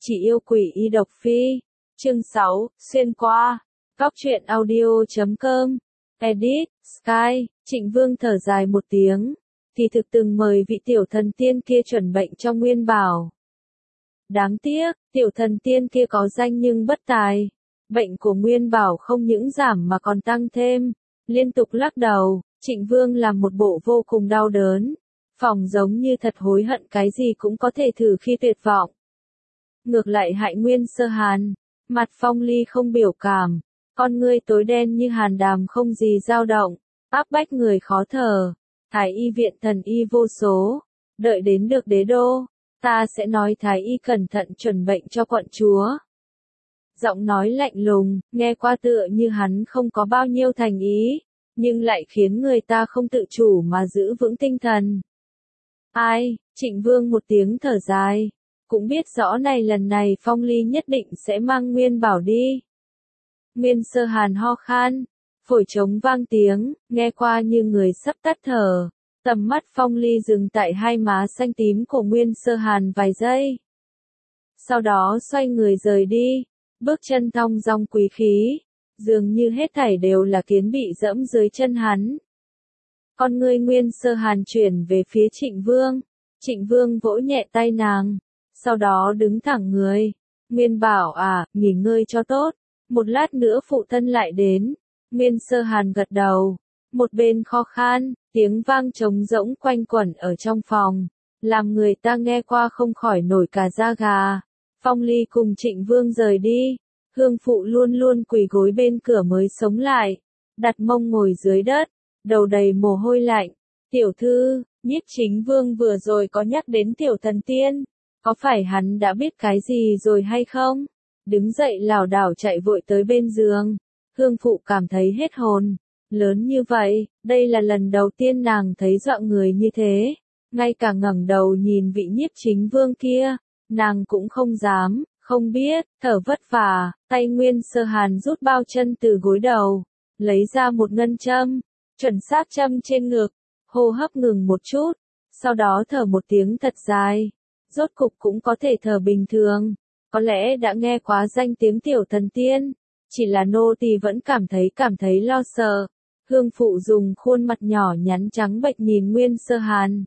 Chị yêu quỷ y độc phi. Chương 6, xuyên qua. Góc truyện audio.com. Edit, Sky. Trịnh Vương thở dài một tiếng. Thì thực từng mời vị tiểu thần tiên kia chuẩn bệnh cho Nguyên Bảo. Đáng tiếc, tiểu thần tiên kia có danh nhưng bất tài. Bệnh của Nguyên Bảo không những giảm mà còn tăng thêm. Liên tục lắc đầu, Trịnh Vương làm một bộ vô cùng đau đớn. Phỏng giống như thật hối hận cái gì cũng có thể thử khi tuyệt vọng. Ngược lại hại Nguyên Sơ Hàn, mặt Phong Ly không biểu cảm, con ngươi tối đen như hàn đàm không gì dao động, áp bách người khó thở. Thái y viện thần y vô số, đợi đến được đế đô, ta sẽ nói Thái y cẩn thận chuẩn bệnh cho quận chúa. Giọng nói lạnh lùng, nghe qua tựa như hắn không có bao nhiêu thành ý, nhưng lại khiến người ta không tự chủ mà giữ vững tinh thần. Ai, Trịnh Vương một tiếng thở dài, cũng biết rõ lần này Phong Ly nhất định sẽ mang Nguyên Bảo đi. Nguyên Sơ Hàn ho khan, phổi trống vang tiếng, nghe qua như người sắp tắt thở. Tầm mắt Phong Ly dừng tại hai má xanh tím của Nguyên Sơ Hàn vài giây. Sau đó xoay người rời đi, bước chân thong dong quý khí, dường như hết thảy đều là kiến bị dẫm dưới chân hắn. Con ngươi Nguyên Sơ Hàn chuyển về phía Trịnh Vương. Trịnh Vương vỗ nhẹ tay nàng, sau đó đứng thẳng người. Nguyên Bảo à, nghỉ ngơi cho tốt, một lát nữa phụ thân lại đến. Nguyên Sơ Hàn gật đầu, một bên kho khan, tiếng vang trống rỗng quanh quẩn ở trong phòng, làm người ta nghe qua không khỏi nổi cả da gà. Phong Ly cùng Trịnh Vương rời đi, hương phụ luôn luôn quỳ gối bên cửa mới sống lại, đặt mông ngồi dưới đất, đầu đầy mồ hôi lạnh. Tiểu thư, Nhiếp Chính Vương vừa rồi có nhắc đến tiểu thần tiên, có phải hắn đã biết cái gì rồi hay không? Đứng dậy lảo đảo chạy vội tới bên giường, hương phụ cảm thấy hết hồn. Lớn như vậy, đây là lần đầu tiên nàng thấy dọa người như thế, ngay cả ngẩng đầu nhìn vị Nhiếp Chính Vương kia, nàng cũng không dám, không biết, thở vất vả, tay Nguyên Sơ Hàn rút bao chân từ gối đầu, lấy ra một ngân châm, chuẩn xác châm trên ngực, hô hấp ngừng một chút, sau đó thở một tiếng thật dài, rốt cục cũng có thể thở bình thường. Có lẽ đã nghe quá danh tiếng tiểu thần tiên, chỉ là nô tỳ vẫn cảm thấy lo sợ. Hương phụ dùng khuôn mặt nhỏ nhắn trắng bệch nhìn Nguyên Sơ Hàn.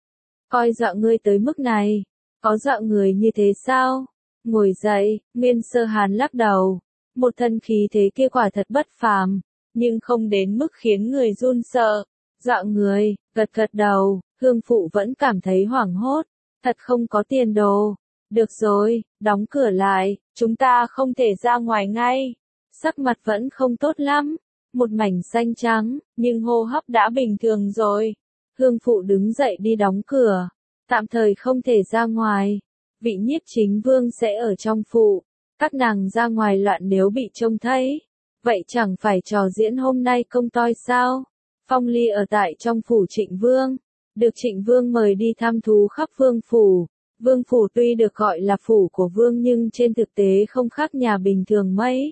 Coi dọa ngươi tới mức này, có dọa người như thế sao? Ngồi dậy, Nguyên Sơ Hàn lắc đầu, một thân khí thế kia quả thật bất phàm, nhưng không đến mức khiến người run sợ. Dọa người, gật gật đầu, hương phụ vẫn cảm thấy hoảng hốt, thật không có tiền đồ. Được rồi, đóng cửa lại, chúng ta không thể ra ngoài ngay. Sắc mặt vẫn không tốt lắm, một mảnh xanh trắng, nhưng hô hấp đã bình thường rồi. Hương phụ đứng dậy đi đóng cửa, tạm thời không thể ra ngoài. Vị Nhiếp Chính Vương sẽ ở trong phủ, các nàng ra ngoài loạn nếu bị trông thấy. Vậy chẳng phải trò diễn hôm nay công toi sao? Phong Ly ở tại trong phủ Trịnh Vương, được Trịnh Vương mời đi thăm thú khắp vương phủ. Vương phủ tuy được gọi là phủ của vương nhưng trên thực tế không khác nhà bình thường mấy.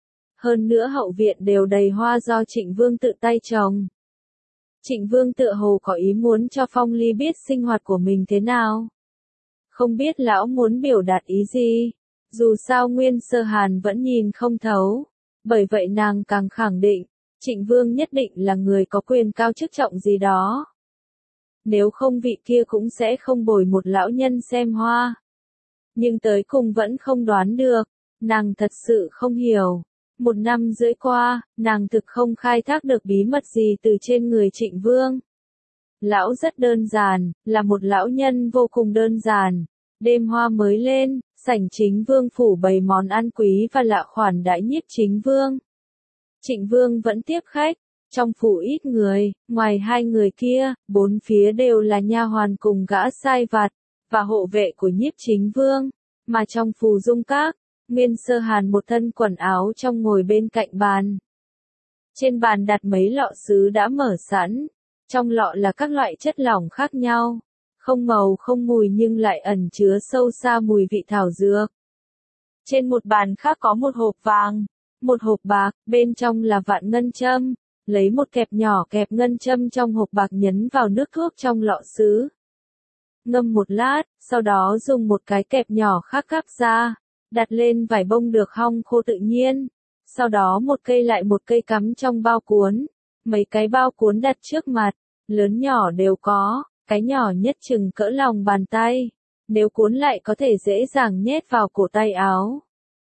Hơn nữa hậu viện đều đầy hoa do Trịnh Vương tự tay trồng. Trịnh Vương tựa hồ có ý muốn cho Phong Ly biết sinh hoạt của mình thế nào. Không biết lão muốn biểu đạt ý gì, dù sao Nguyên Sơ Hàn vẫn nhìn không thấu. Bởi vậy nàng càng khẳng định, Trịnh Vương nhất định là người có quyền cao chức trọng gì đó. Nếu không vị kia cũng sẽ không bồi một lão nhân xem hoa. Nhưng tới cùng vẫn không đoán được, nàng thật sự không hiểu. 1 năm rưỡi qua, nàng thực không khai thác được bí mật gì từ trên người Trịnh Vương. Lão rất đơn giản, là một lão nhân vô cùng đơn giản. Đêm hoa mới lên, sảnh Chính Vương phủ bày món ăn quý và lạ khoản đãi Nhiếp Chính Vương. Trịnh Vương vẫn tiếp khách. Trong phủ ít người, ngoài 2 người kia, 4 phía đều là nha hoàn cùng gã sai vặt, và hộ vệ của Nhiếp Chính Vương. Mà trong phù dung các, Nguyên Sơ Hàn một thân quần áo trong ngồi bên cạnh bàn. Trên bàn đặt mấy lọ sứ đã mở sẵn, trong lọ là các loại chất lỏng khác nhau, không màu không mùi nhưng lại ẩn chứa sâu xa mùi vị thảo dược. Trên một bàn khác có một hộp vàng, một hộp bạc, bên trong là vạn ngân châm. Lấy một kẹp nhỏ kẹp ngân châm trong hộp bạc nhấn vào nước thuốc trong lọ sứ. ngâm một lát, sau đó dùng một cái kẹp nhỏ khác gắp ra, đặt lên vải bông được hong khô tự nhiên. Sau đó một cây lại một cây cắm trong bao cuốn. Mấy cái bao cuốn đặt trước mặt, lớn nhỏ đều có, cái nhỏ nhất chừng cỡ lòng bàn tay. Nếu cuốn lại có thể dễ dàng nhét vào cổ tay áo.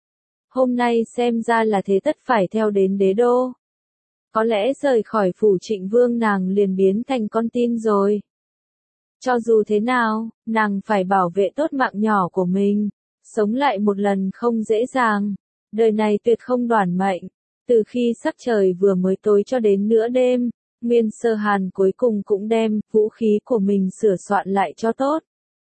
Hôm nay xem ra là thế tất phải theo đến đế đô. Có lẽ rời khỏi phủ Trịnh Vương nàng liền biến thành con tin rồi. Cho dù thế nào, nàng phải bảo vệ tốt mạng nhỏ của mình. Sống lại một lần không dễ dàng. Đời này tuyệt không đoản mệnh. Từ khi sắc trời vừa mới tối cho đến nửa đêm, Nguyên Sơ Hàn cuối cùng cũng đem vũ khí của mình sửa soạn lại cho tốt.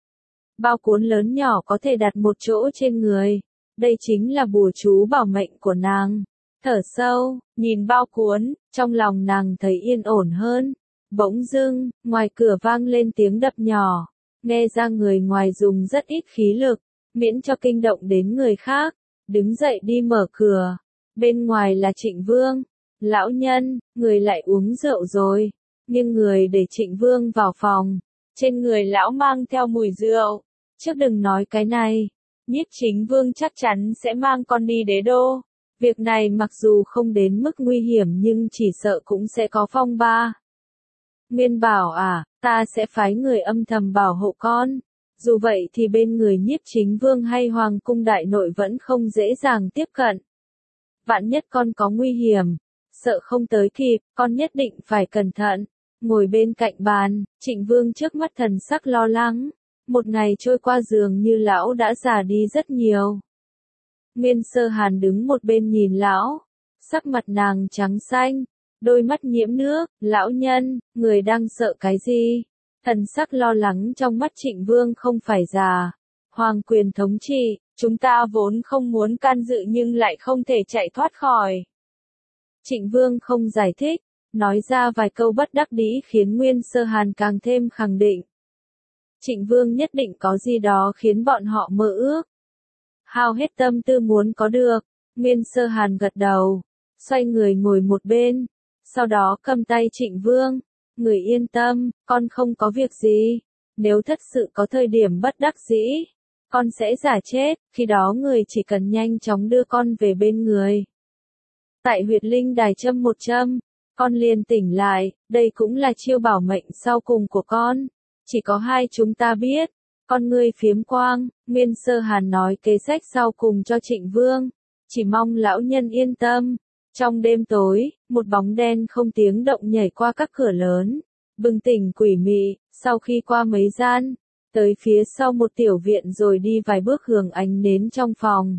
Bao cuốn lớn nhỏ có thể đặt một chỗ trên người. Đây chính là bùa chú bảo mệnh của nàng. Thở sâu, nhìn bao cuốn, trong lòng nàng thấy yên ổn hơn. Bỗng dưng, ngoài cửa vang lên tiếng đập nhỏ. Nghe ra người ngoài dùng rất ít khí lực, miễn cho kinh động đến người khác. Đứng dậy đi mở cửa. Bên ngoài là Trịnh Vương. Lão nhân, người lại uống rượu rồi. Nhưng người để Trịnh Vương vào phòng. Trên người lão mang theo mùi rượu. Trước đừng nói cái này. Nhiếp Chính Vương chắc chắn sẽ mang con đi đế đô. Việc này mặc dù không đến mức nguy hiểm nhưng chỉ sợ cũng sẽ có phong ba. Nguyên bảo ta sẽ phái người âm thầm bảo hộ con. Dù vậy thì bên người Nhiếp Chính Vương hay Hoàng cung đại nội vẫn không dễ dàng tiếp cận. Vạn nhất con có nguy hiểm, sợ không tới kịp, con nhất định phải cẩn thận. Ngồi bên cạnh bàn, Trịnh Vương trước mắt thần sắc lo lắng. Một ngày trôi qua dường như lão đã già đi rất nhiều. Nguyên Sơ Hàn đứng một bên nhìn lão, sắc mặt nàng trắng xanh, đôi mắt nhiễm nước. Lão nhân, người đang sợ cái gì? Thần sắc lo lắng trong mắt Trịnh Vương không phải già. Hoàng quyền thống trị, chúng ta vốn không muốn can dự nhưng lại không thể chạy thoát khỏi. Trịnh Vương không giải thích, nói ra vài câu bất đắc dĩ khiến Nguyên Sơ Hàn càng thêm khẳng định. Trịnh Vương nhất định có gì đó khiến bọn họ mơ ước. Hao hết tâm tư muốn có được. Nguyên Sơ Hàn gật đầu, xoay người ngồi một bên, sau đó cầm tay Trịnh Vương. Người yên tâm, con không có việc gì. Nếu thật sự có thời điểm bất đắc dĩ, con sẽ giả chết, khi đó người chỉ cần nhanh chóng đưa con về bên người. Tại huyệt linh đài châm một châm, con liền tỉnh lại, đây cũng là chiêu bảo mệnh sau cùng của con. Chỉ có hai chúng ta biết. Con ngươi phiếm quang, Nguyên Sơ Hàn nói kế sách sau cùng cho Trịnh Vương. Chỉ mong lão nhân yên tâm. Trong đêm tối, một bóng đen không tiếng động nhảy qua các cửa lớn. Bừng tỉnh quỷ mị, sau khi qua mấy gian, tới phía sau một tiểu viện rồi đi vài bước hưởng ánh nến trong phòng.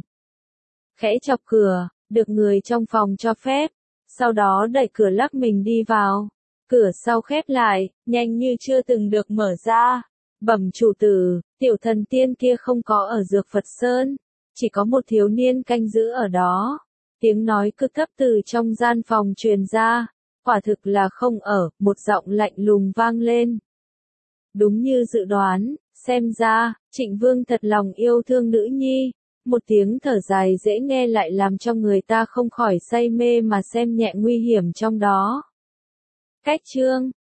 Khẽ chọc cửa, được người trong phòng cho phép. Sau đó đẩy cửa lắc mình đi vào. Cửa sau khép lại, nhanh như chưa từng được mở ra. Bẩm chủ tử, tiểu thần tiên kia không có ở Dược Phật Sơn. Chỉ có một thiếu niên canh giữ ở đó. Tiếng nói cực thấp từ trong gian phòng truyền ra. Quả thực là không ở, một giọng lạnh lùng vang lên. Đúng như dự đoán, xem ra, Trịnh Vương thật lòng yêu thương nữ nhi. Một tiếng thở dài dễ nghe lại làm cho người ta không khỏi say mê mà xem nhẹ nguy hiểm trong đó. Cách chương